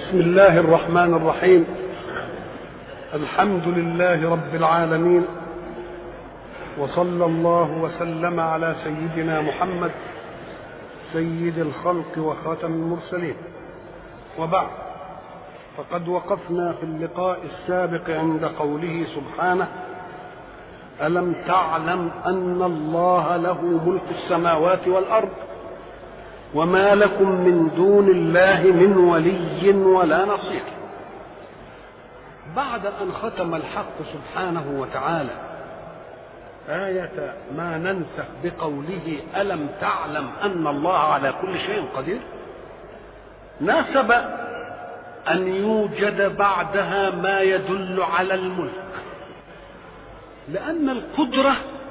بسم الله الرحمن الرحيم. الحمد لله رب العالمين، وصلى الله وسلم على سيدنا محمد سيد الخلق وخاتم المرسلين، وبعد، فقد وقفنا في اللقاء السابق عند قوله سبحانه: ألم تعلم أن الله له ملك السماوات والأرض وما لكم من دون الله من ولي ولا نصير. بعد أن ختم الحق سبحانه وتعالى آية ما ننسخ بقوله ألم تعلم أن الله على كل شيء قدير، ناسب أن يوجد بعدها ما يدل على الملك، لأن القدرة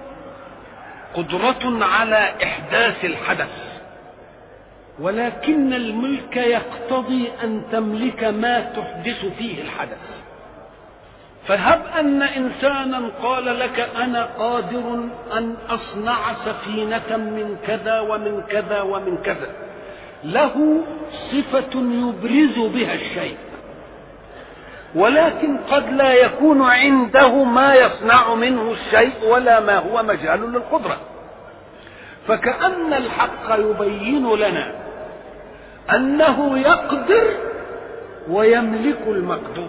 قدرة على إحداث الحدث، ولكن الملك يقتضي أن تملك ما تحدث فيه الحدث. فهب أن إنسانا قال لك أنا قادر أن أصنع سفينة من كذا ومن كذا ومن كذا، له صفة يبرز بها الشيء، ولكن قد لا يكون عنده ما يصنع منه الشيء ولا ما هو مجال للقدرة. فكأن الحق يبين لنا أنه يقدر ويملك المقدور،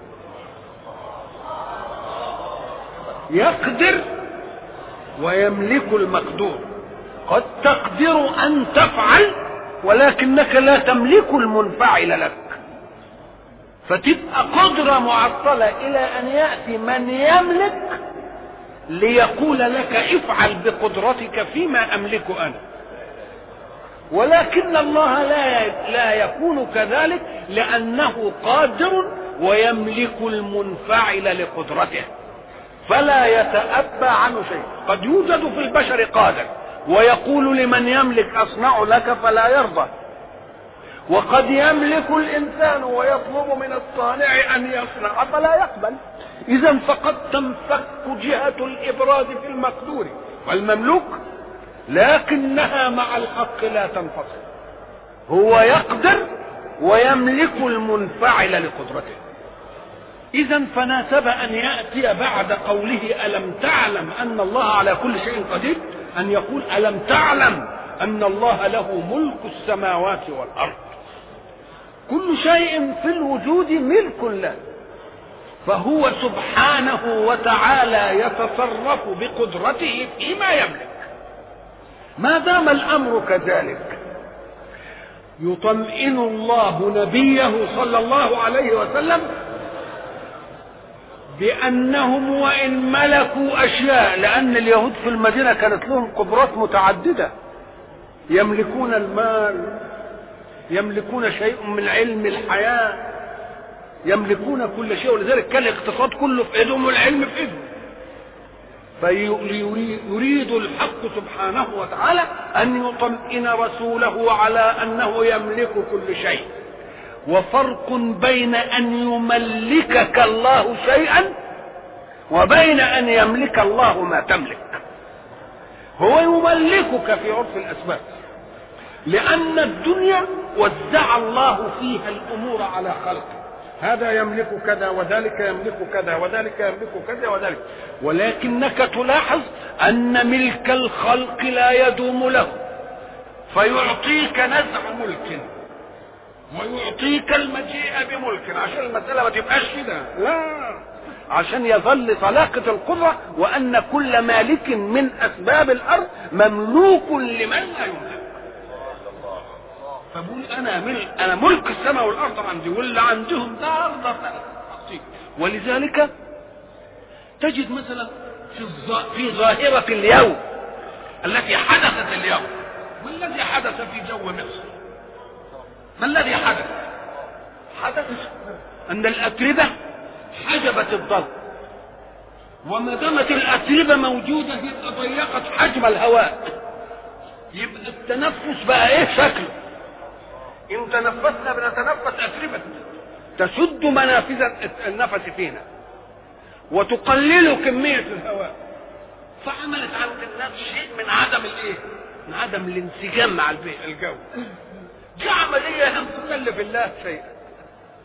يقدر ويملك المقدور. قد تقدر أن تفعل ولكنك لا تملك المنفعل لك، فتبقى قدرة معطلة إلى أن يأتي من يملك ليقول لك افعل بقدرتك فيما أملك أنا. ولكن الله لا يكون كذلك، لأنه قادر ويملك المنفعل لقدرته، فلا يتأبى عنه شيء. قد يوجد في البشر قادر ويقول لمن يملك أصنع لك فلا يرضى، وقد يملك الإنسان ويطلب من الصانع أن يصنع فلا يقبل. إذن فقد تنفك جهة الإبراز في المقدور والمملوك، لكنها مع الحق لا تنفصل. هو يقدر ويملك المنفعل لقدرته. إذن فناسب أن يأتي بعد قوله ألم تعلم أن الله على كل شيء قدير أن يقول ألم تعلم أن الله له ملك السماوات والأرض. كل شيء في الوجود ملك له، فهو سبحانه وتعالى يتصرف بقدرته فيما يملك. ما دام الأمر كذلك، يطمئن الله نبيه صلى الله عليه وسلم بأنهم وإن ملكوا أشياء، لأن اليهود في المدينة كانت لهم قدرات متعددة، يملكون المال، يملكون شيء من علم الحياة، يملكون كل شيء، ولذلك كان الاقتصاد كله في ايدهم والعلم في ايدهم. فيريد الحق سبحانه وتعالى أن يطمئن رسوله على أنه يملك كل شيء. وفرق بين أن يملكك الله شيئا وبين أن يملك الله ما تملك. هو يملكك في عرف الأسباب، لأن الدنيا وزع الله فيها الأمور على خلقه، هذا يملك كذا وذلك يملك كذا وذلك يملك كذا وذلك، ولكنك تلاحظ أن ملك الخلق لا يدوم له، فيعطيك نزع ملك ويعطيك المجيء بملك عشان المسألة ما تبقاش كده، لا، عشان يظل طلاقة القدرة، وأن كل مالك من أسباب الأرض مملوك لمن لا يملك. فبقول أنا ملك السماء والأرض عندي، واللي عندهم ده أرض. ولذلك تجد مثلا في ظاهرة اليوم التي حدثت اليوم، ما الذي حدث في جو مصر؟ ما الذي حدث؟ حدث أن الأتربة حجبت الضوء، وما دامت الأتربة موجودة يبقى ضيقت حجم الهواء، يبقى التنفس بقى ايه شكله؟ إن تنفسنا بنتنفس أتربة تسد منافذ النفس فينا وتقلل كمية الهواء، فعملت عند الناس شيء من عدم الايه؟ من عدم الانسجام مع الجو. دي عملية لم تكلف الله شيئا،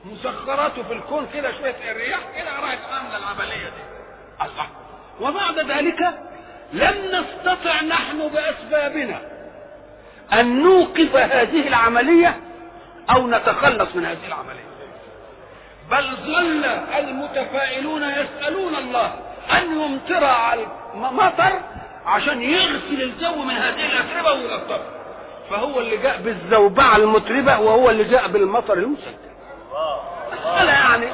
مسخراته في الكون كده، شويه الرياح كده راحت عامله العمليه دي. الله. وبعد ذلك لم نستطع نحن باسبابنا ان نوقف هذه العمليه او نتخلص من هذه العمليه، بل ظل المتفائلون يسالون الله ان يمطر على المطر عشان يغسل الجو من هذه الاتربه ويلطفها، فهو اللي جاء بالزوبعه المتربه وهو اللي جاء بالمطر المسجل. مساله يعني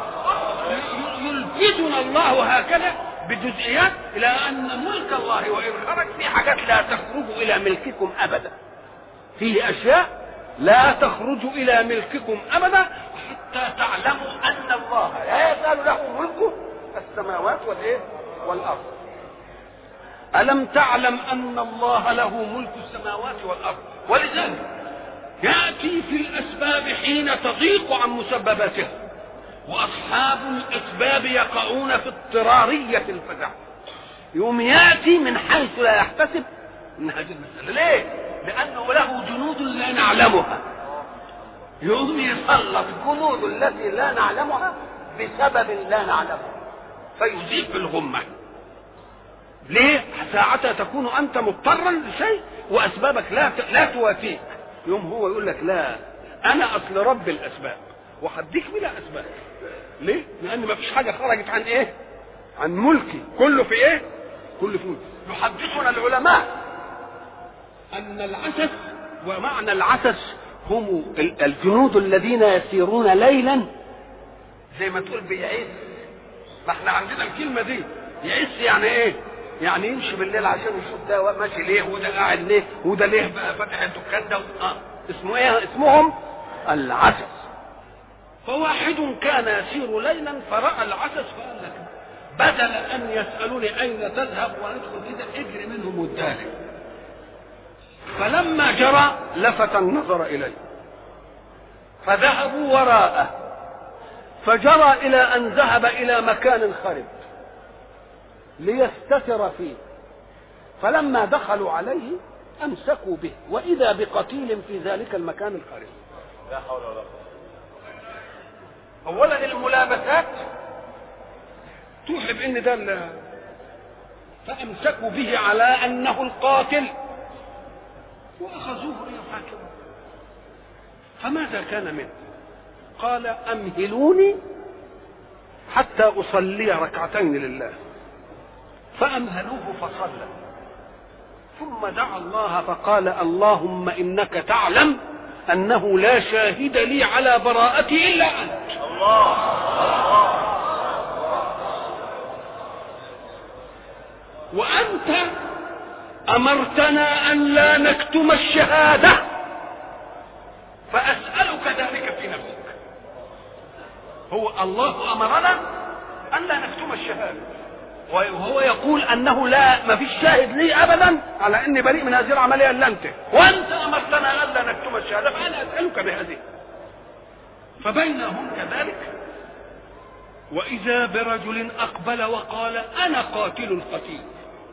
يلفتنا الله هكذا بجزئيات الى ان ملك الله وان خرج في حاجات لا تخرج الى ملككم ابدا، فيه اشياء لا تخرج الى ملككم ابدا حتى تعلموا ان الله لا يزال له ملك السماوات والارض. الم تعلم ان الله له ملك السماوات والارض؟ ولذلك ياتي في الاسباب حين تضيق عن مسبباتها، واصحاب الاسباب يقعون في اضطراريه الفزع، يوم ياتي من حيث لا يحتسب من هذه المساله. ليه؟ لانه له جنود لا نعلمها، يوم يسلط جنود التي لا نعلمها بسبب لا نعلمه فيذيق الغمه. ليه؟ ساعتها تكون انت مضطرا لشيء واسبابك لا توافيك، يوم هو يقول لك لا انا اصل رب الاسباب وحديك بلا اسباب. ليه؟ لان ما فيش حاجه خرجت عن ايه؟ عن ملكي، كله في ايه؟ كله في ملكي. يحدثنا العلماء ان العسس، ومعنى العسس هم الجنود الذين يسيرون ليلا، زي ما تقول بيعيس. ما احنا عندنا الكلمه دي يعيس يعني ايه؟ يعني يمشي بالليل عشان يشوف ده ماشي ليه وده قاعد ليه وده ليه بقى فاتح الدكان ده. اسمه ايه؟ اسمهم العسس. فواحد كان يسير ليلا فراى العسس فقال لك بدل ان يسالوني اين تذهب وندخل كده اجري منهم والداري. فلما جرى لفت النظر اليه فذهبوا وراءه، فجرى الى ان ذهب الى مكان خرب ليستتر فيه، فلما دخلوا عليه امسكوا به واذا بقتيل في ذلك المكان الخرب. لا حول ولا قوه. اولا الملابسات توحي بان ده فامسكوا به على انه القاتل واخذوه ليحاكموه. فماذا كان منه؟ قال امهلوني حتى اصلي ركعتين لله. فامهلوه فصلى، ثم دعا الله فقال اللهم انك تعلم انه لا شاهد لي على براءتي الا انت. الله. وانت امرتنا ان لا نكتم الشهاده، فاسالك ذلك في نفسك. هو الله امرنا ان لا نكتم الشهاده، وهو يقول انه ما فيش شاهد لي ابدا على اني بريء من هذه العمليه الا انت، وانت امرتنا الا نكتم الشهاده فانا اسالك بهذه. فبينهم كذلك واذا برجل اقبل وقال انا قاتل القتيل.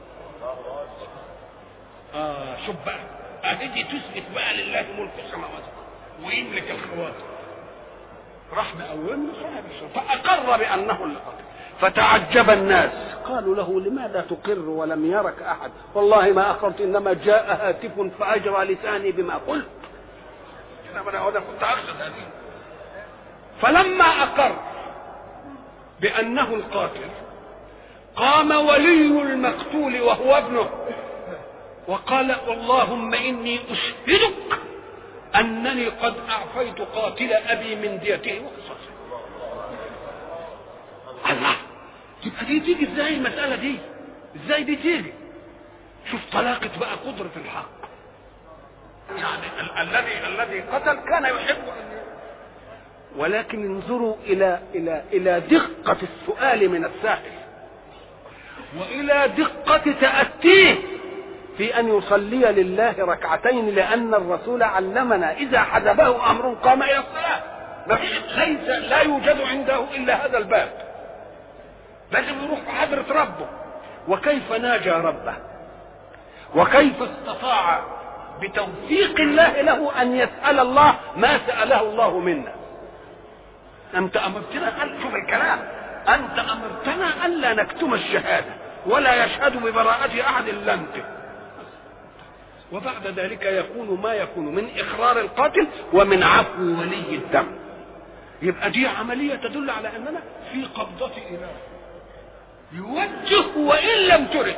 شوف بقى هتيجي تثبت بقى لله ملك السماوات ويملك الخواطر. راح مقوم صاحب الشرطه فاقر بانه اللي قتل. فتعجب الناس قالوا له لماذا تقر ولم يرك احد؟ والله ما اقرت انما جاء هاتف فاجرى لساني بما قلت. انا كنت اقصد هذه. فلما اقر بانه القاتل قام ولي المقتول وهو ابنه وقال اللهم اني اشهدك انني قد اعفيت قاتل ابي من ديته وقصاصه. الله. تبقى دي تيجي ازاي المساله دي؟ ازاي دي تيجي؟ شوف طلاقه بقى قدره الحق. يعني الذي قتل كان يحب ولكن انظروا الى دقه السؤال من السائل والى دقه تاتيه في ان يصلي لله ركعتين، لان الرسول علمنا اذا حجبه امر قام الى الصلاه. لا يوجد عنده الا هذا الباب، لازم يروح في حضره ربه. وكيف ناجى ربه؟ وكيف استطاع بتوفيق الله له ان يسال الله ما ساله الله منا؟ أنت أمرتنا أن شوف الكلام، أنت أمرتنا ألا نكتم الشهادة ولا يشهد ببراءة أحد إلا أنت. وبعد ذلك يكون ما يكون من إقرار القاتل ومن عفو ولي الدم. يبقى دي عملية تدل على أننا في قبضة إله يوجه وإن لم ترد،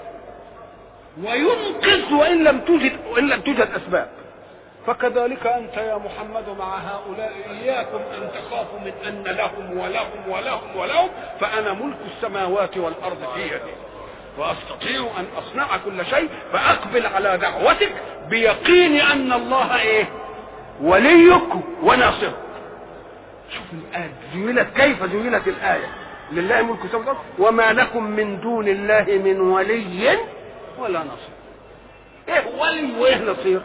وينقذ وإن لم توجد أسباب. فكذلك أنت يا محمد مع هؤلاء إياكم أن تخافوا من أن لهم ولهم ولهم ولهم، فأنا ملك السماوات والأرض في يدي وأستطيع أن أصنع كل شيء، فأقبل على دعوتك بيقين أن الله إيه؟ وليك وناصرك. شوف الآية زيلت كيف زيلت الآية، لله ملك السماوات والأرض وما لكم من دون الله من ولي ولا نصير. إيه ولي وإيه نصير؟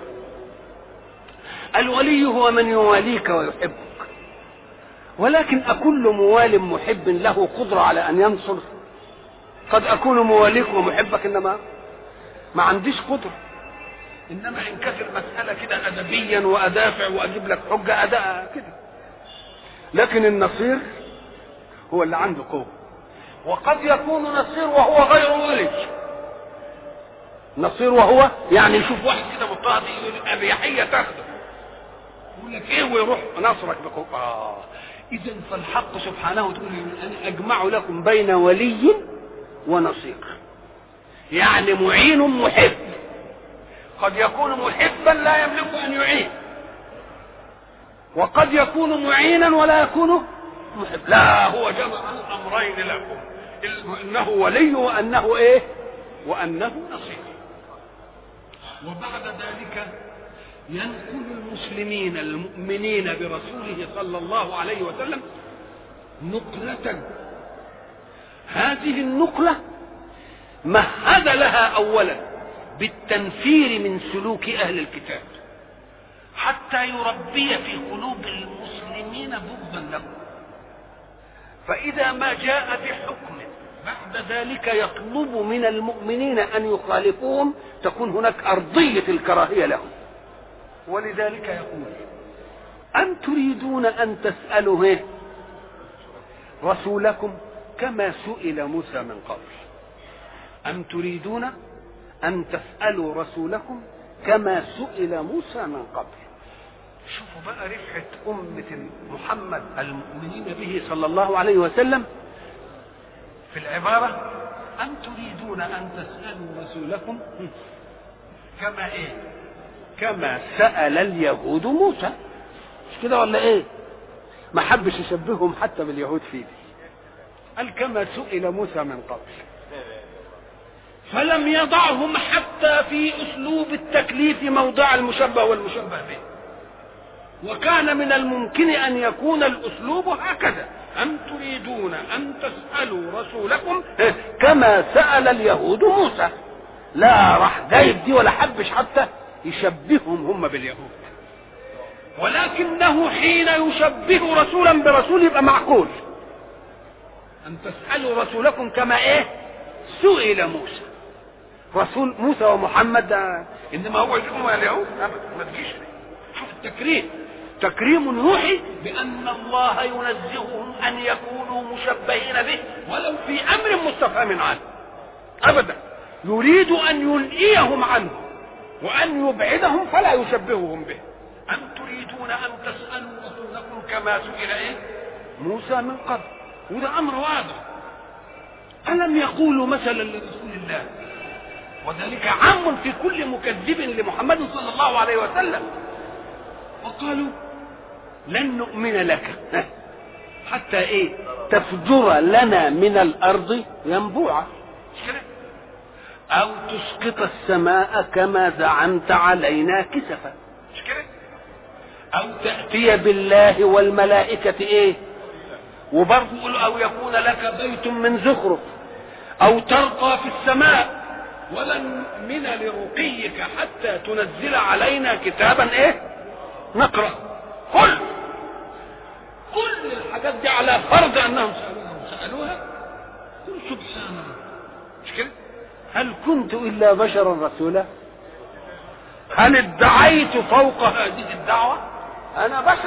الولي هو من يواليك ويحبك، ولكن أكل موال محب له قدرة على أن ينصر؟ قد أكون مواليك ومحبك إنما ما عنديش قدرة، إنما إن كانت المسألة كده أدبيا وأدافع وأجيب لك حجة أداء كده. لكن النصير هو اللي عنده قوة، وقد يكون نصير وهو غير ولي. نصير وهو يعني يشوف واحد كده مضطهد يقول أبيحية تاخده يقول لك إيه ويروح نصرك بقوة. إذا فالحق سبحانه تقول أنا أجمع لكم بين ولي ونصير، يعني معين محب. قد يكون محبا لا يملك أن يعين، وقد يكون معينا ولا يكون محب. لا، هو جمع الأمرين لكم، إنه ولي وأنه إيه؟ وأنه نصير. وبعد ذلك ينقل المسلمين المؤمنين برسوله صلى الله عليه وسلم نقلة. هذه النقلة مهد لها أولا بالتنفير من سلوك أهل الكتاب حتى يربي في قلوب المسلمين بغضا لهم، فإذا ما جاء بحكم بعد ذلك يطلب من المؤمنين أن يخالفوهم تكون هناك أرضية الكراهية لهم. ولذلك يقول أم تريدون أن تسألوا رسولكم كما سئل موسى من قبل. أم تريدون أن تسألوا رسولكم كما سئل موسى من قبل. شوفوا بقى رفعة أمة محمد المؤمنين به صلى الله عليه وسلم في العبارة أم تريدون أن تسألوا رسولكم كما إيه؟ كما سأل اليهود موسى. مش كده ولا إيه؟ ما حبش يشبههم حتى باليهود فيه، قال كما سئل موسى من قبل، فلم يضعهم حتى في أسلوب التكليف موضع المشبه والمشبه به. وكان من الممكن أن يكون الأسلوب هكذا أم تريدون أن تسألوا رسولكم كما سأل اليهود موسى. لا راح جايب دي ولا حبش حتى يشبههم هم باليهود، ولكنه حين يشبه رسولا برسول يبقى معقول. أن تسألوا رسولكم كما إيه سئل موسى. رسول موسى ومحمد ده إنما هو يجيبهم اليهود أبدا، ما تجيش. شوف التكريم، تكريم يوحي بأن الله ينزههم أن يكونوا مشبهين به ولو في أمر مستفهم عنه أبدا، يريد أن يلئيهم عنه وأن يبعدهم فلا يشبههم به. أم تريدون أن تسألوا رسولكم كما سئل إيه موسى من قبل، وده أمر واضح. ألم يقولوا مثلا لرسول الله، وذلك عام في كل مكذب لمحمد صلى الله عليه وسلم، وقالوا لن نؤمن لك حتى ايه تفجر لنا من الارض ينبوعا، او تسقط السماء كما زعمت علينا كسفا، او تأتي بالله والملائكة ايه، وبرضه يقولوا او يكون لك بيت من زخرف او ترقى في السماء ولن نؤمن لرقيك حتى تنزل علينا كتابا ايه نقرأ. كل الحاجات دي على فرض انهم سألوها. قل سبحان الله، مش كده؟ هل كنت الا بشرا رسولا؟ هل ادعيت فوق هذه الدعوة انا بشر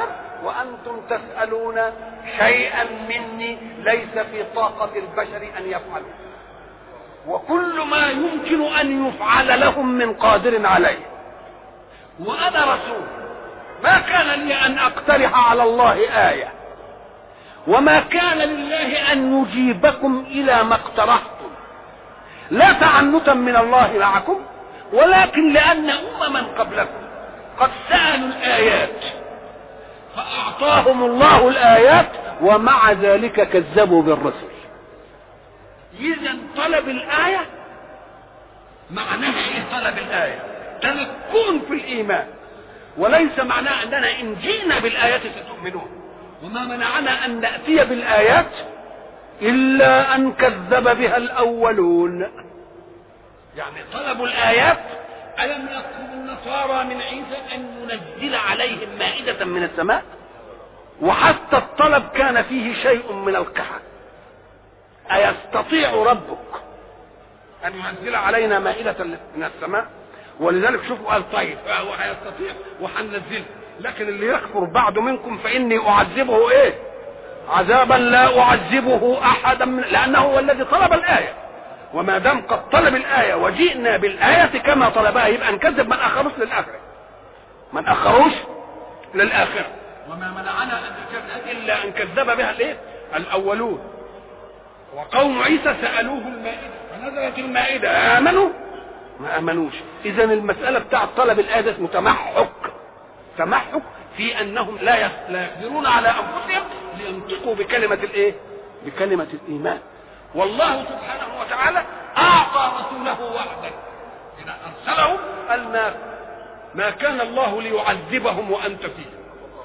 وأنتم تسألون شيئا مني ليس في طاقة البشر أن يفعلوا، وكل ما يمكن أن يفعل لهم من قادر عليه، وأنا رسول ما كان لي أن أقترح على الله آية، وما كان لله أن يجيبكم إلى ما اقترحتم، لا تعنتا من الله معكم، ولكن لأن أمما قبلكم قد سألوا الآيات فأعطاهم الله الآيات ومع ذلك كذبوا بالرسل. إذا طلب الآية معناها إيه؟ طلب الآية تمكن في الإيمان، وليس معناه أننا إن جئنا بالآيات ستؤمنون. وما منعنا أن نأتي بالآيات إلا أن كذب بها الأولون. يعني طلبوا الآيات. ألم يطلب النصارى من عيسى أن ينزل عليهم مائدة من السماء؟ وحتى الطلب كان فيه شيء من القحة. أيستطيع ربك أن ينزل علينا مائدة من السماء؟ ولذلك شوفوا قال طيب هو هيستطيع وهننزله، لكن اللي يكفر بعد منكم فإني أعذبه إيه؟ عذابا لا أعذبه أحدا لأنه هو الذي طلب الآية. وما دام قد طلب الآية وجئنا بالآية كما طلبها يبقى نكذب من أخروش للآخرة، من أخروش للآخرة. وما منعنا أن نكذب إلا أن كذب بها الإيه؟ الأولون. وقوم عيسى سألوه المائدة فنزلت المائدة، آمنوا ما آمنوش. إذن المسألة بتاعت طلب الآية ده اسمه تمحك في أنهم لا يقدرون على أنفسهم لينطقوا بكلمة الإيه؟ بكلمة الإيمان. والله سبحانه وتعالى أعطى رسوله وعدا إذا أرسله قال ما كان الله ليعذبهم وأنت فيهم،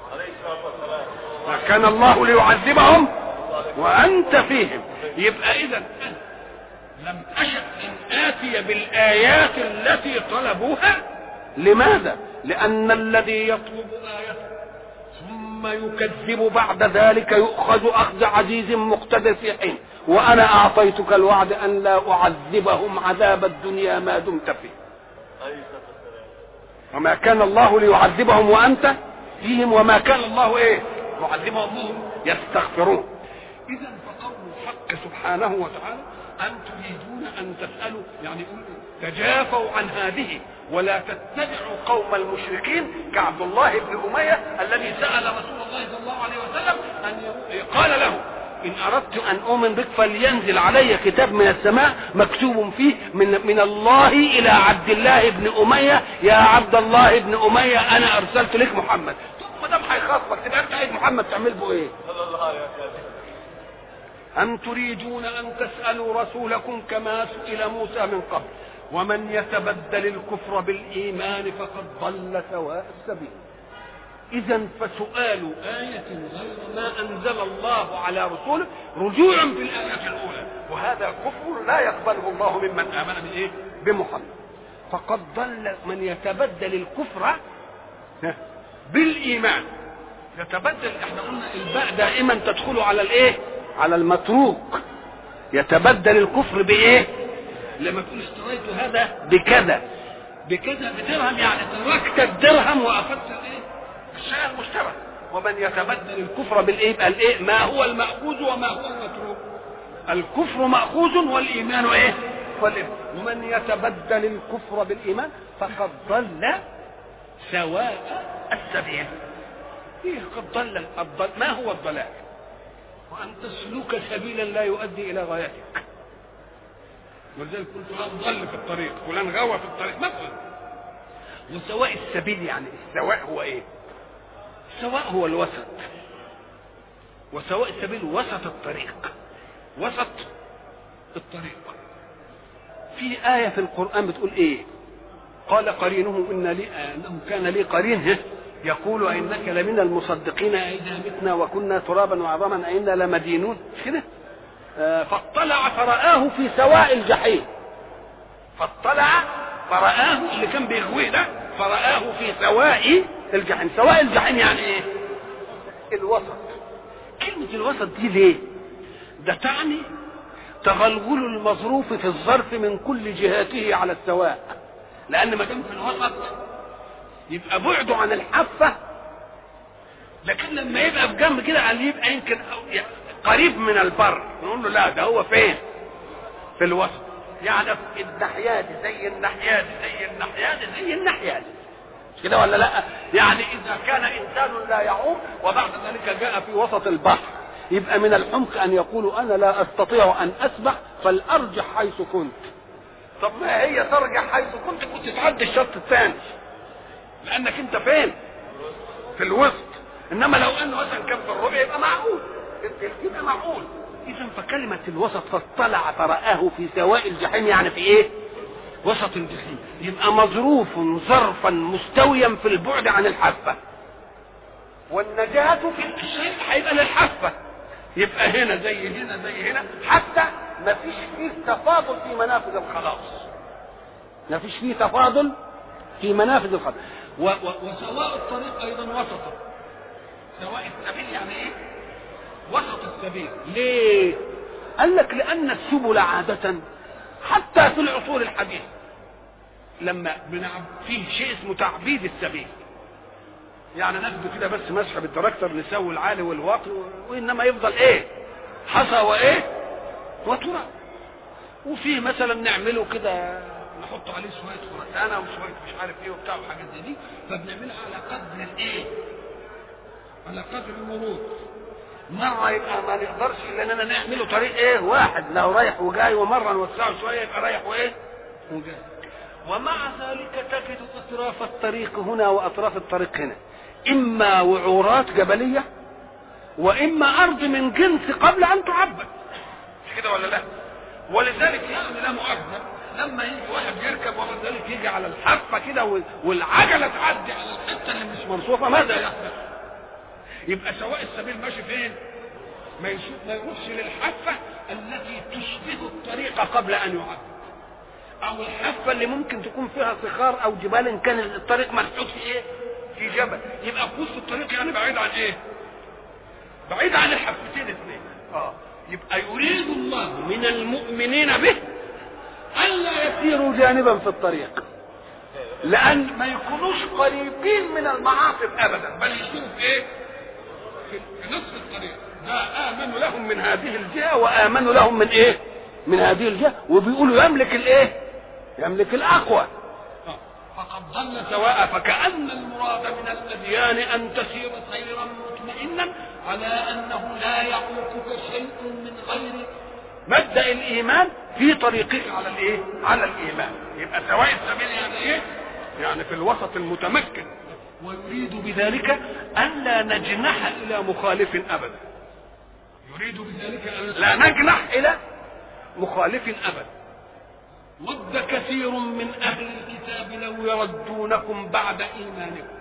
ما كان الله ليعذبهم وأنت فيهم. يبقى إذا لم أشأ أن آتي بالآيات التي طلبوها. لماذا؟ لأن الذي يطلب آية ثم يكذب بعد ذلك يؤخذ أخذ عزيز مقتدر في حين، وأنا أعطيتك الوعد أن لا أعذبهم عذاب الدنيا ما دمت فيه. وما كان الله ليعذبهم وأنت فيهم وما كان الله إيه؟ معذبهم وهم يستغفرون. إذا فقول الحق سبحانه وتعالى أن تريدون أن تسألوا، يعني تجافوا عن هذه ولا تتبعوا قوم المشركين كعبد الله بن أمية الذي سأل رسول الله صلى الله عليه وسلم أن قال له إن أردت أن أؤمن بك فلينزل علي كتاب من السماء مكتوب فيه من الله إلى عبد الله بن أمية يا عبد الله بن أمية أنا أرسلت لك محمد. ثم دام هيخاطبك تبقى أنت عايز محمد تعمل به إيه؟ أم تريدون أن تسألوا رسولكم كما سئل موسى من قبل ومن يتبدل الكفر بالإيمان فقد ضل سواء السبيل. إذا فسؤال آية غير ما أنزل الله على رسوله رجوع في الآية الأولى، وهذا كفر لا يقبله الله ممن آمن بالإيه؟ بمحمد. فقد ضل من يتبدل الكفر بالإيمان. يتبدل، احنا قلنا الباء دائما تدخل على الإيه؟ على المتروك. يتبدل الكفر بإيه؟ لما تقول اشتريت هذا بكذا بدرهم، يعني تركت الدرهم وأخذت الإيه؟ الشيء المشترك. ومن يتبدل الكفر بالإيه؟ يبقى الإيه؟ ما هو المأخوذ وما هو المتروك. الكفر مأخوذ والإيمان إيه؟ ومن يتبدل الكفر بالإيمان فقد ضل سواء السبيل. إيه قد ضل؟ ما هو الضلال؟ وأن تسلك سبيلا لا يؤدي إلى غايتك. ولذلك قلت فلان ضل في الطريق، فلان غوى في الطريق مثلا. وسواء السبيل يعني السواء هو إيه؟ السواء هو الوسط، وسواء السبيل وسط الطريق، وسط الطريق. في آية في القرآن بتقول إيه؟ قال قرينه إنه كان لي قرين يقول إنك لمن المصدقين إذا متنا وكنا ترابا وعظاما أئنا لمدينون كده. فاطلع فرآه في سواء الجحيم. فاطلع فرآه اللي كان بيغويه ده فرآه في سواء الجحيم. سواء الجحيم يعني ايه؟ الوسط. كلمة الوسط دي ليه؟ ده تعني تغلغل المظروف في الظرف من كل جهاته على السواء، لأن ما دام في الوسط يبقى بعده عن الحافة لكن لما يبقى في جنب كده على يبقى يمكن قريب من البر نقول له لا ده هو فين؟ في الوسط. يعني في الناحية دي زي الناحية دي زي الناحية دي زي الناحية دي كده ولا لا؟ يعني إذا كان إنسان لا يعوم وبعد ذلك جاء في وسط البحر يبقى من الحمق أن يقولوا أنا لا أستطيع أن أسبح فالأرجح حيث كنت. طب ما هي ترجح حيث كنت تعدي الشط الثاني لأنك أنت فين؟ في الوسط. إنما لو أنه مثلا كان في الربع يبقى معقول، يبقى معقول. إذا فكلمة الوسط فاطلع فرآه في سواء الجحيم يعني في إيه؟ وسط الجحيم. يبقى مظروف ظرفا مستويا في البعد عن الحافة، والنجاة في الشيء هيبقى للحافة. يبقى هنا زي هنا زي هنا، حتى ما فيش فيه تفاضل في منافذ الخلاص، ما فيش فيه تفاضل في منافذ الخلاص. وسواء الطريق أيضا وسطا، سواء السبيل يعني إيه؟ وسط السبيل. ليه؟ قال لك لأن السبل عادة حتى في العصور الحديثة لما فيه شيء اسمه تعبيد السبيل، يعني ناخده كده بس مسح بالتراكتور نسوي العالي والواطي وانما يفضل ايه؟ حصى وايه؟ وتراب. وفيه مثلا نعمله كده نحط عليه شويه خرسانه وشويه مش عارف ايه وبتاع وحاجات زي دي، فبنعملها على قدر الايه؟ على قدر المرور. مرة يبقى ما نقدرش الا اننا نعمله طريق ايه؟ واحد لو رايح وجاي، ومرة نوسعه شوية يبقى رايح وايه؟ وجاي. ومع ذلك تجد اطراف الطريق هنا واطراف الطريق هنا اما وعورات جبلية واما ارض من جنس قبل ان تعبد. مش كده ولا لا؟ ولذلك يعني لا مؤاخذة لما يجي واحد يركب وبعد ذلك يجي على الحافة كده والعجلة تعدي على الحتة اللي مش منصوفة، ماذا يحدث؟ يبقى سواء السبيل ماشي فين؟ ما يروحش للحافة التي تشبه الطريق قبل ان يعد، او الحافة اللي ممكن تكون فيها صخار او جبال ان كان الطريق ملحوظ في ايه؟ في جبل. يبقى في وسط الطريق يعني بعيد عن ايه؟ بعيد عن الحافتين اثنين. يبقى يريد الله من المؤمنين به الا يسيروا جانبا في الطريق، لان ما يكونوش قريبين من المعاصي ابدا، بل يسيروا في ايه؟ في نصف الطريق. ده آمنوا لهم من هذه الجهة وآمنوا لهم من ايه؟ من هذه الجهة، وبيقولوا يملك الايه؟ يملك الأقوى. فقد ضل سواء. فكأن المراد من الأديان أن تسير سيرا مطمئنا على أنه لا يعوقك شيء من غير مبدأ الإيمان في طريقك على الايه؟ على الإيمان. يبقى سواء السبيل يعني ايه؟ يعني في الوسط المتمكن. ويريد بذلك أن لا نجنح إلى مخالف أبدا. يريد بذلك أن لا نجنح إلى مخالف أبدا. ود كثير من أهل الكتاب لو يردونكم بعد إيمانكم.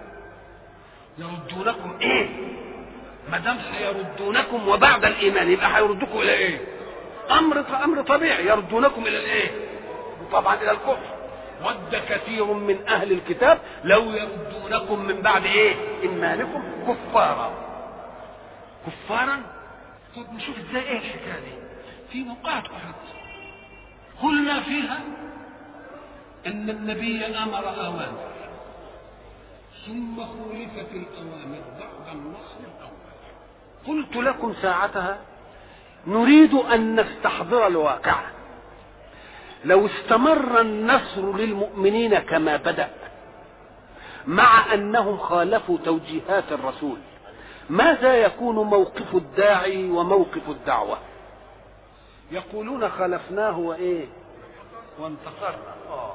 يردونكم إيه؟ ما دام سيردونكم وبعد الإيمان يبقى هيردوكم إلى إيه؟ أمر طبيعي، يردونكم إلى الإيه؟ طبعا إلى الكفر. ود كثير من أهل الكتاب لو يردونكم من بعد إيه؟ إيمانكم كفارا. كفارا. طب نشوف إزاي إيه الحكاية دي. في موقعة أحد قلنا فيها أن النبي أمر أوامر ثم خولفت الأوامر بعد النصر الأول. قلت لكم ساعتها نريد أن نستحضر الواقع. لو استمر النصر للمؤمنين كما بدأ مع أنهم خالفوا توجيهات الرسول، ماذا يكون موقف الداعي وموقف الدعوة؟ يقولون خالفناه وإيه؟ وانتصرنا.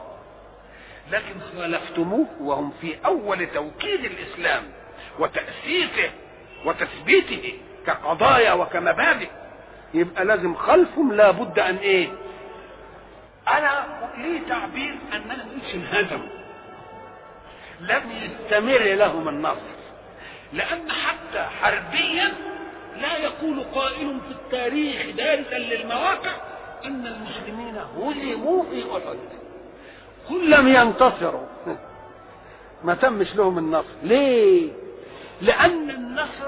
لكن خالفتموه وهم في أول توكيد الإسلام وتأسيسه وتثبيته كقضايا وكمبادئ، يبقى لازم خلفهم لا بد أن إيه؟ أنا لي تعبير أننا مش انهزموا، لم يستمر لهم النصر، لأن حتى حربيا لا يقول قائل في التاريخ دارسا للمواقع أن المسلمين هزموا في أحد. كل لم ينتصروا، ما تمش لهم النصر. ليه؟ لأن النصر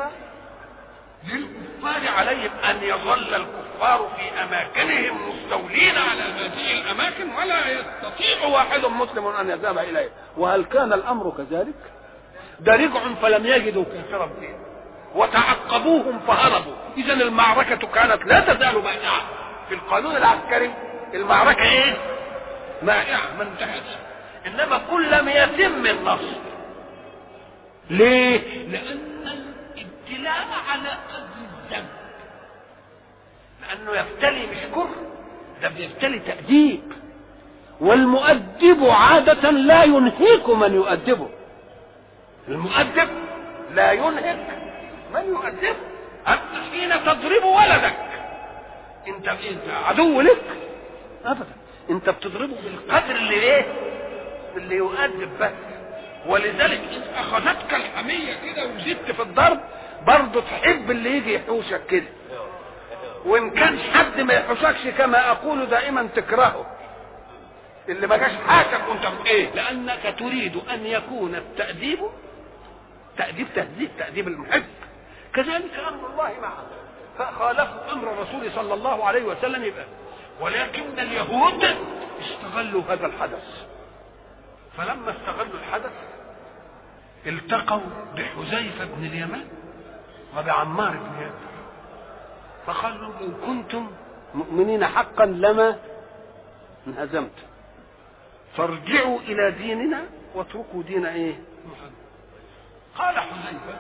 للكفار عليهم أن يظل الكفار في أماكنهم مستولين على هذه الأماكن ولا يستطيع واحد مسلم أن يذهب إليه. وهل كان الأمر كذلك؟ ده رجع فلم يجدوا كافرا فيه، وتعقبوهم فهربوا. اذا المعركة كانت لا تزال مائعة. في القانون العسكري المعركة ايه؟ مائعة ما انتهتش. انما كل لم يتم النصر. ليه؟ لان الابتلاء على قدر الذنب. لانه يبتلي مش كفر، ده بيبتلي تأديب، والمؤدب عادة لا ينهك من يؤدبه. المؤدب لا ينهك من يؤدبه. انت حين تضرب ولدك انت عدو لك ابدا، انت بتضربه بالقدر اللي ايه؟ اللي يؤدب بس. ولذلك ان اخذتك الحمية كده وزدت في الضرب برضه تحب اللي يجي يحوشك كده، وان كان حد ما يحوشكش كما اقول دائما تكرهه، اللي ما جاش حاجك وانت ايه؟ لانك تريد ان يكون التأديب تأديب المحب. كذلك امر الله معه، فخالفوا امر الرسول صلى الله عليه وسلم يبقى. ولكن اليهود استغلوا هذا الحدث، فلما استغلوا الحدث التقوا بحذيفة بن اليمان وبعمار بن ياسر، فقالوا إن كنتم مؤمنين حقا لما انهزمتم، فارجعوا إلى ديننا واتركوا دين إيه؟ محمد. قال حذيفة: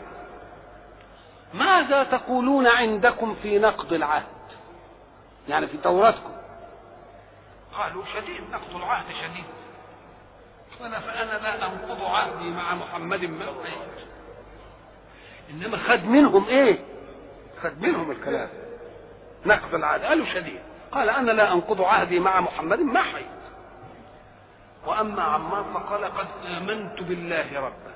ماذا تقولون عندكم في نقض العهد؟ يعني في توراتكم. قالوا: شديد، نقض العهد شديد. فأنا لا أنقض عهدي مع محمد ما أريد. إنما خد منهم إيه؟ خد منهم الكلام. نقض العهد قالوا شديد. قال: أنا لا أنقض عهدي مع محمد ما حيث. وأما عمار فقال: قد آمنت بالله ربا،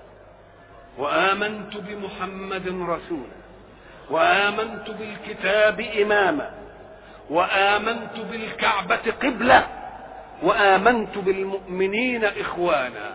وآمنت بمحمد رسولا، وآمنت بالكتاب إماما، وآمنت بالكعبة قبلة، وآمنت بالمؤمنين إخوانا،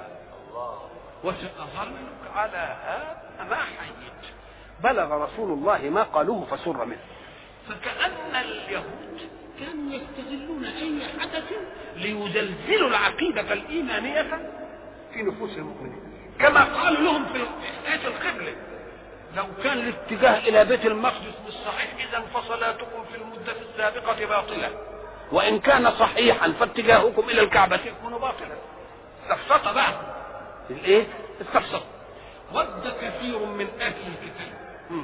وسأظل على هذا ما حييت. بلغ رسول الله ما قالوه فسر منه. فكأن اليهود كانوا يستغلون أي حدث ليزلزلوا العقيدة الإيمانية في نفوس المؤمنين، كما قالوا لهم في آية القبلة: لو كان الاتجاه إلى بيت المقدس بالصحيح إذا فصلاتكم في المدة السابقة باطلة، وإن كان صحيحا فاتجاهكم إلى الكعبة يكون باطلا. استفسط بقى الإيه؟ استفسط. ود كثير من أهل الكتاب،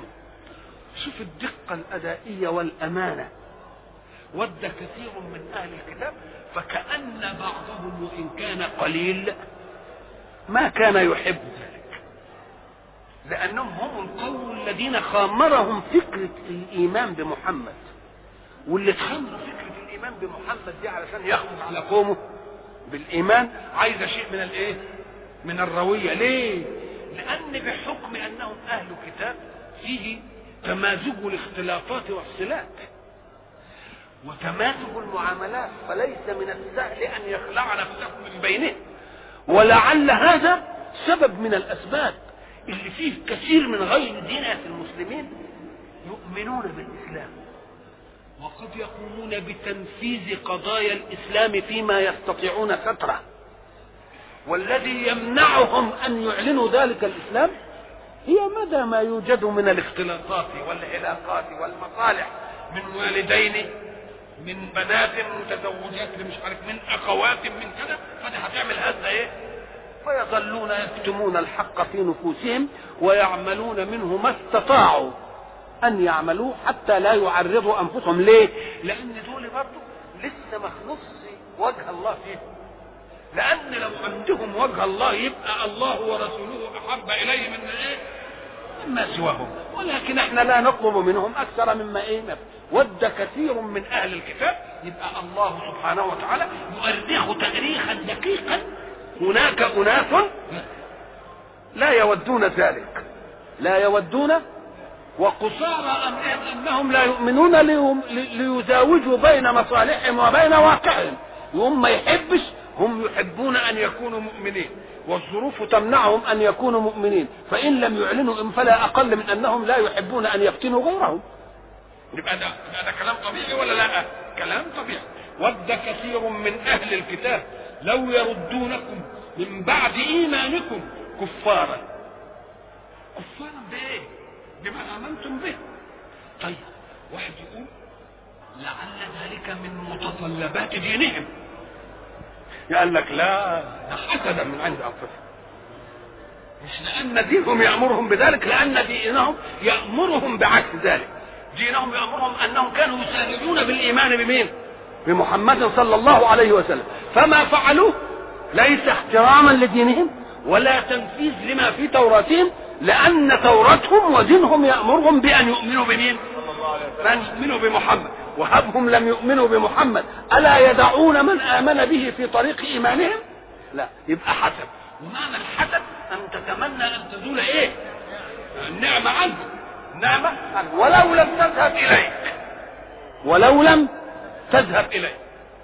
شوف الدقة الأدائية والأمانة. ود كثير من أهل الكتاب، فكأن بعضهم وإن كان قليل ما كان يحب ذلك، لأنهم هم القوم الذين خامرهم فكرة الإيمان بمحمد، واللي تخمر فكرة الإيمان بمحمد دي علشان يخرج على قومه بالإيمان عايزة شيء من الإيه؟ من الروية. ليه؟ لأن بحكم أنهم أهل كتاب فيه تمازج الاختلاطات والصلات وتمازج المعاملات، فليس من السهل أن يخلع نفسه من بينه. ولعل هذا سبب من الأسباب اللي فيه كثير من غير دينة المسلمين يؤمنون بالإسلام وقد يقومون بتنفيذ قضايا الإسلام فيما يستطيعون ستره، والذي يمنعهم أن يعلنوا ذلك الإسلام هي مدى ما يوجد من الاختلاطات والعلاقات والمصالح من والدين، من بنات متزوجات، مش عارف من أخوات، من كذا، فدي هتعمل هذا إيه؟ فيظلون يكتمون الحق في نفوسهم ويعملون منه ما استطاعوا أن يعملوه حتى لا يعرضوا أنفسهم. ليه؟ لأن دول برضه لسه مخلص وجه الله فيهم، لأن لو عندهم وجه الله يبقى الله ورسوله أحب إليه من إيه؟ مما سواهم. ولكن احنا لا نطلب منهم أكثر مما إيه؟ ود كثير من أهل الكتاب، يبقى الله سبحانه وتعالى يؤرخ تأريخا دقيقا. هناك أناس لا يودون ذلك، لا يودون، وقصارى أنهم لا يؤمنون ليزاوجوا بين مصالحهم وبين واقعهم. وهم ما يحبش، هم يحبون أن يكونوا مؤمنين، والظروف تمنعهم أن يكونوا مؤمنين، فإن لم يعلنوا فلا أقل من أنهم لا يحبون أن يفتنوا غيرهم. يبقى ده كلام طبيعي ولا لا؟ كلام طبيعي. ود كثير من أهل الكتاب لو يردونكم من بعد إيمانكم كفارا. كفارا بإيه؟ بما آمنتم به. طيب واحد يقول لعل ذلك من متطلبات دينهم، قال لك لا، ده حسدا من عند أنفسهم، مش لأن دينهم يأمرهم بذلك، لأن دينهم يأمرهم بعكس ذلك. دينهم يأمرهم أنهم كانوا يسارعون بالإيمان بمين؟ بمحمد صلى الله عليه وسلم، فما فعلوه ليس احتراما لدينهم ولا تنفيذ لما في توراتهم، لأن توراتهم ودينهم يأمرهم بأن يؤمنوا بمين؟ بأن يؤمنوا بمحمد. وهبهم لم يؤمنوا بمحمد، ألا يدعون من آمن به في طريق إيمانهم؟ لا، يبقى حسد. ومعنى الحسد أن تتمنى أن تزول إيه؟ النعمة عنه، نعمة عنه ولو لم تذهب إليك، ولو لم تذهب إليك.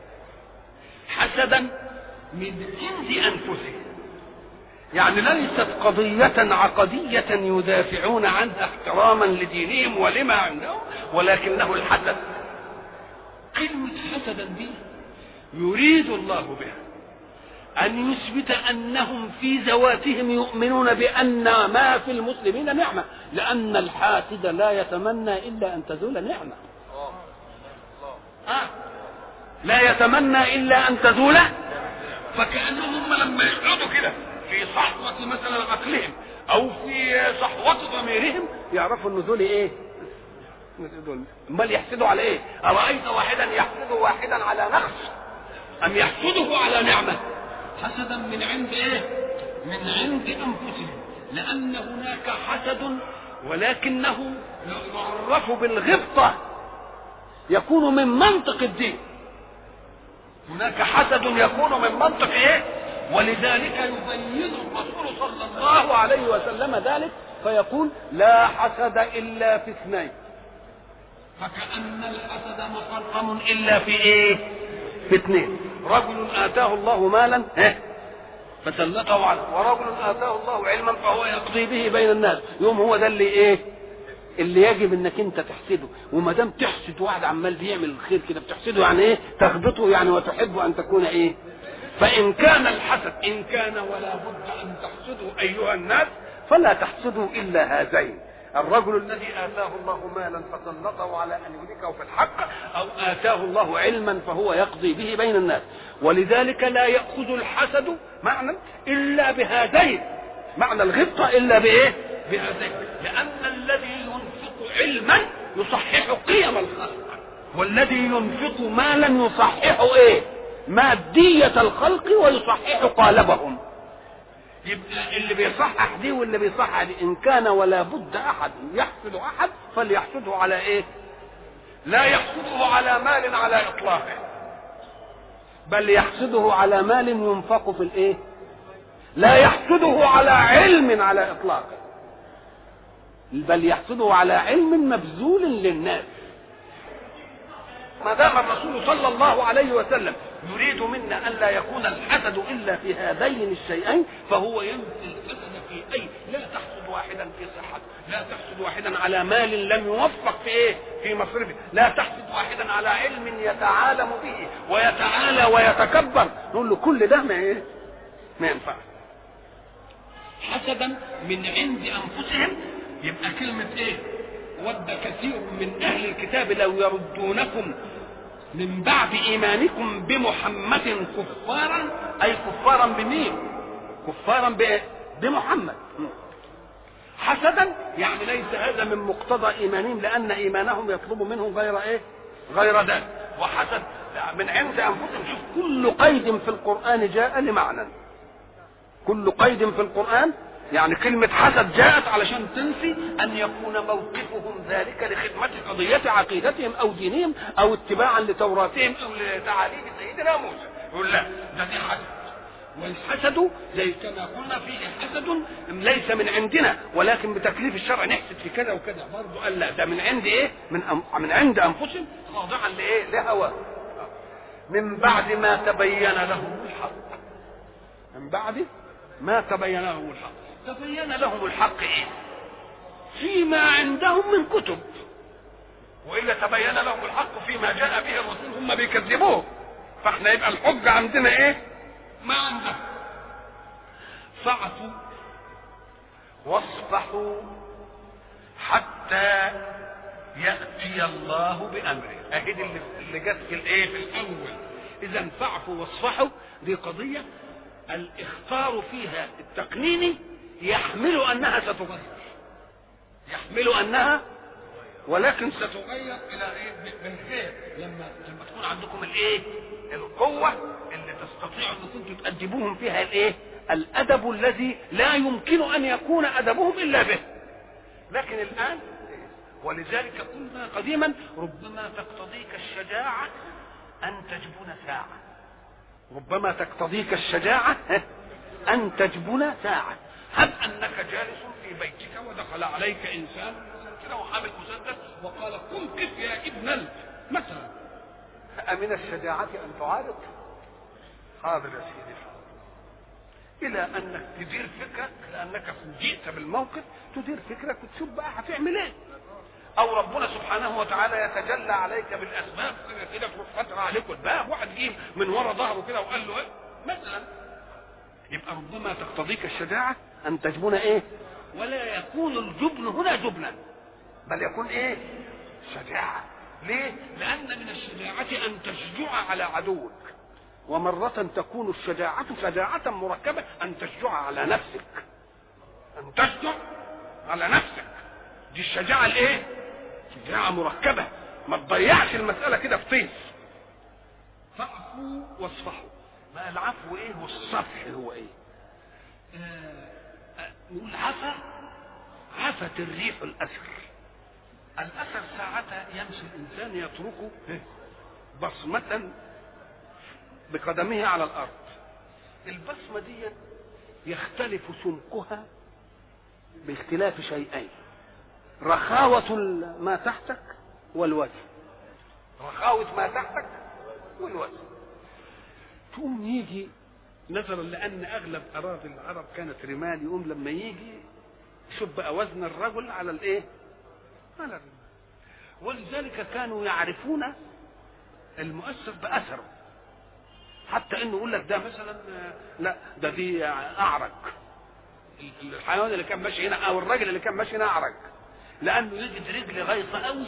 حسدا من عند أنفسهم، يعني ليست قضية عقدية يدافعون عنها احتراما لدينهم ولما عندهم، ولكنه الحسد. كلمة حسدا دي يريد الله بها أن يثبت أنهم في ذواتهم يؤمنون بأن ما في المسلمين نعمة، لأن الحاسد لا يتمنى إلا أن تزول نعمة. لا يتمنى إلا أن تزول. فكأنهم لما يقعدوا كده في صحوة مثلا عقلهم أو في صحوة ضميرهم يعرفوا أن دول إيه؟ امال يحسدوا على ايه؟ أرأيت واحدا يحسد واحدا على نقص أم يحسده على نعمة؟ حسدا من عند ايه؟ من عند أنفسهم، لأن هناك حسد ولكنه يعرف بالغبطة، يكون من منطق الدين. هناك حسد يكون من منطق ايه؟ ولذلك يبين الرسول صلى الله عليه وسلم ذلك فيقول لا حسد إلا في اثنين. فكأن الحسد محرم إلا في ايه؟ في اثنين. رجل آتاه الله مالا فسلطه عليه، ورجل آتاه الله علما فهو يقضي به بين الناس. يوم هو ده اللي ايه؟ اللي يجب انك انت تحسده. وما دام تحسد واحد عمال بيعمل الخير كده بتحسده، يعني ايه؟ تغبطه يعني، وتحب ان تكون ايه؟ فإن كان الحسد إن كان ولا بد أن تحسدوا أيها الناس فلا تحسدوا إلا هذين: الرجل الذي آتاه الله مالا فسلطه على أن يهلكه في الحق، أو آتاه الله علما فهو يقضي به بين الناس. ولذلك لا يأخذ الحسد معنى إلا بهذين، معنى الغبطة إلا بإيه؟ بهذين. لأن الذي ينفق علما يصحح قيم الخلق، والذي ينفق مالا يصحح إيه؟ مادية الخلق ويصحح قالبهم. يبقى اللي بيصحح دي واللي بيصحح دي. إن كان ولا بد أحد يحسد أحد فليحسده على إيه؟ لا يحسده على مال على إطلاقه، بل يحسده على مال ينفق في الإيه؟ لا يحسده على علم على إطلاقه، بل يحسده على علم مبذول للناس. ما دام الرسول صلى الله عليه وسلم يريد منا ألا يكون الحسد إلا في هذين الشيئين، فهو ينفي الحسد في أي. لا تحسد واحدا في صحته، لا تحسد واحدا على مال لم يوفق في إيه؟ في مصرفه، لا تحسد واحدا على علم يتعالم به ويتعالى ويتكبر. نقول له كل ده ما إيه؟ ما ينفع. حسدا من عند أنفسهم. يبقى كلمة إيه؟ ود كثير من أهل الكتاب لو يردونكم من بعد إيمانكم بمحمد كفارا، أي كفارا بمين؟ كفارا بمحمد. حسدا يعني ليس هذا من مقتضى إيمانهم، لأن إيمانهم يطلب منهم غير إيه؟ غير ذلك. وحسد من عند أنفسهم. شوف كل قيد في القرآن جاء لمعنى، كل قيد في القرآن يعني كلمة حسد جاءت علشان تنفي أن يكون موقفهم ذلك لخدمة قضية عقيدتهم أو دينهم أو اتباعا لتوراتهم أو لتعاليم سيدنا موسى. يقول لا، ده دي حسد. والحسد زي كما قلنا فيه حسد ليس من عندنا، ولكن بتكليف الشرع نحسد في كذا وكذا. برضه قال لا، ده من عند إيه؟ من عند أنفسهم خاضعا لإيه؟ لهوى. من بعد ما تبين لهم الحق، من بعد ما تبين لهم الحق. تبين لهم الحق ايه؟ فيما عندهم من كتب، والا تبين لهم الحق فيما جاء به الرسول هم بيكذبوه. فاحنا يبقى الحجه عندنا ايه؟ ما عندهم. فاعفوا واصفحوا حتى يأتي الله بأمره. اهي اللي جت في الايه في الاول. اذا فاعفوا واصفحوا دي قضية الاختار فيها التقنيني يحمل انها ستغير، يحمل انها ولكن ستغير الى ايه بالخير. لما تكون عندكم الايه القوة اللي تستطيعوا انكم تؤدبوهم فيها الايه الادب الذي لا يمكن ان يكون ادبهم الا به. لكن الان ولذلك قلنا قديما ربما تقتضيك الشجاعة ان تجبن ساعة، ربما تقتضيك الشجاعة ان تجبن ساعة. هب انك جالس في بيتك ودخل عليك انسان كده وحامل مسدس وقال قم كف يا ابن مثلا، أمن الشجاعة ان تعارض؟ حاضر يا سيدي، الى انك تدير فكرك لانك فوجئت بالموقف، تدير فكرك وتشوف بقى هتعمل ايه. او ربنا سبحانه وتعالى يتجلى عليك بالاسباب كده تروح فتره عليك الباب، واحد جه من ورا ظهره كده وقال له ايه مثلا. يبقى ربما تقتضيك الشجاعه ان تجبن ايه، ولا يكون الجبن هنا جبنا بل يكون ايه شجاعه. ليه؟ لان من الشجاعه ان تشجع على عدوك، ومرة تكون الشجاعة شجاعة مركبة أن تشجع على نفسك، أن تشجع على نفسك. دي الشجاعة الإيه؟ شجاعة مركبة، ما تضيعش المسألة كده في طيف. فاعفوا واصفحوا. ما العفو إيه والصفح هو إيه؟ نقول عفت الريح الأثر. الأثر ساعة يمشي الإنسان يتركه بصمة بقدمه على الارض. البصمه دي يختلف سمكها باختلاف شيئين: رخاوه ما تحتك والوجه، رخاوه ما تحتك والوجه. تقوم يجي نظرا لان اغلب اراضي العرب كانت رمال، يقوم لما يجي شوف بقى وزن الرجل على الايه على الرمال. ولذلك كانوا يعرفون المؤثر باثره، حتى انه يقول لك ده مثلا لا ده دي اعرج، الحيوان اللي كان ماشي هنا او الراجل اللي كان ماشي هنا اعرج، لانه يجد رجل غيصه قوي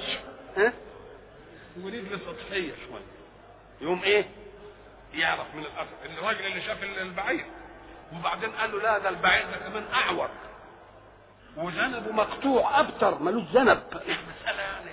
ورجل سطحيه شويه، يقوم ايه يعرف من الاثر. الراجل اللي شاف البعير وبعدين قال له لا ده البعير ده كمان اعور وذنبه مقطوع ابتر ملوش ذنب، مساله يعني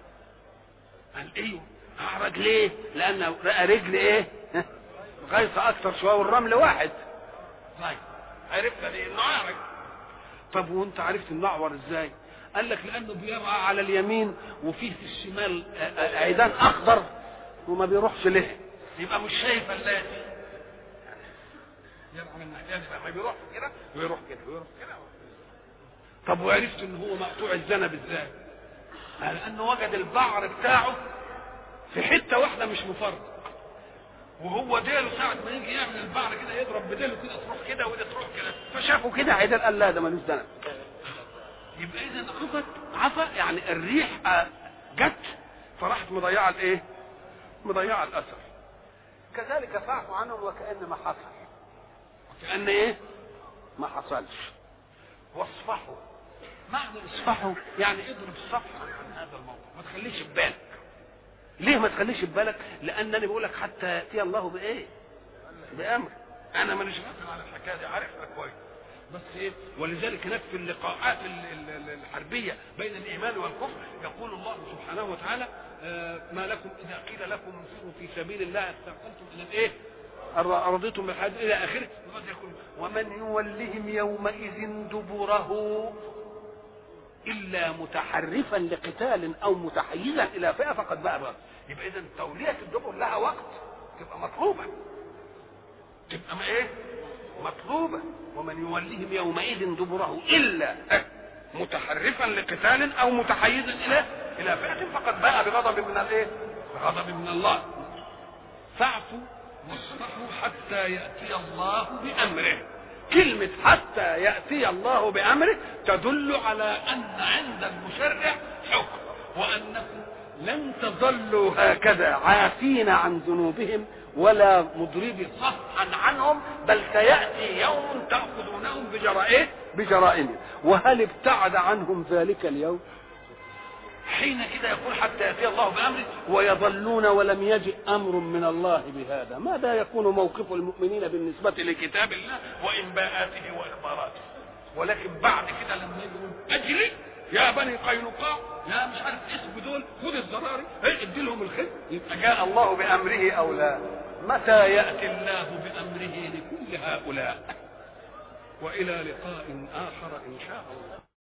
قال ايوه اعرج ليه؟ لانه رأى رجل ايه غيصة اكتر شوية والرمل واحد. طيب عرفت دي انه اعرج. طب وانت عرفت انه اعور ازاي؟ قال لك لانه بيرعى على اليمين وفيه في الشمال عيدان اخضر وما بيروحش له، يبقى مش شايف اللاتي، يرعى من الناحية ما بيروح كده ويروح كده ويروح كده. طب وعرفت ان هو مقطوع الذنب ازاي؟ لانه وجد البعر بتاعه في حتة واحدة مش مفرد، وهو ديله ساعة ما يجي يعمل البعر كده يضرب بديله كده تروح كده وده تروح كده، فشافوا كده عدل قال لا ده ملوش ذنب. يبقى اذا عفا يعني الريح جت فراحت مضيعه الايه؟ مضيعه الاثر. كذلك فاعفوا عنهم وكأن ما حصل، وكأن ايه؟ ما حصلش. واصفحوا، معنى اصفحوا يعني اضرب صفحة عن هذا الموضوع، ما تخليش في بالك. ليه ما تخليش في بالك؟ لانني بقول لك حتى ياتي الله بايه؟ بامر. انا مانيش غافل على الحكايه دي، عارفها كويس. بس ايه؟ ولذلك هناك في اللقاءات الحربيه بين الايمان والكفر يقول الله سبحانه وتعالى ما لكم اذا قيل لكم انفروا في سبيل الله استثقلتم الى الايه؟ رضيتم بالحياه الى اخره. ومن يولهم يومئذ دبره الا متحرفا لقتال او متحيزا الى فئه فقد باء بغضب. يبقى اذا توليه الدبر لها وقت تبقى مطلوبه، تبقى ايه مطلوبه. ومن يوليهم يومئذ دبره الا متحرفا لقتال او متحيزا الى فئه فقد باء بغضب من الايه؟ بغضب من الله. فاعفوا واصفحوا حتى ياتي الله بامره. كلمة حتى يأتي الله بأمره تدل على أن عند المشرع حكم، وأنكم لن تظلوا هكذا عافين عن ذنوبهم ولا مضربي صفحا عنهم، بل سيأتي يوم تأخذونهم بجرائه بجرائمهم. وهل ابتعد عنهم ذلك اليوم؟ حين كده يقول حتى يأتي الله بأمره ويظلون ولم يجئ أمر من الله بهذا. ماذا يكون موقف المؤمنين بالنسبة لكتاب الله وإنباءاته وإخباراته؟ ولكن بعد كده لما يقول أجري يا بني قينقاع يا مش عارف اسم دول خذ الزراري ادي لهم الخير، يبقى جاء الله بأمره أو لا؟ متى يأتي الله بأمره لكل هؤلاء؟ وإلى لقاء آخر إن شاء الله.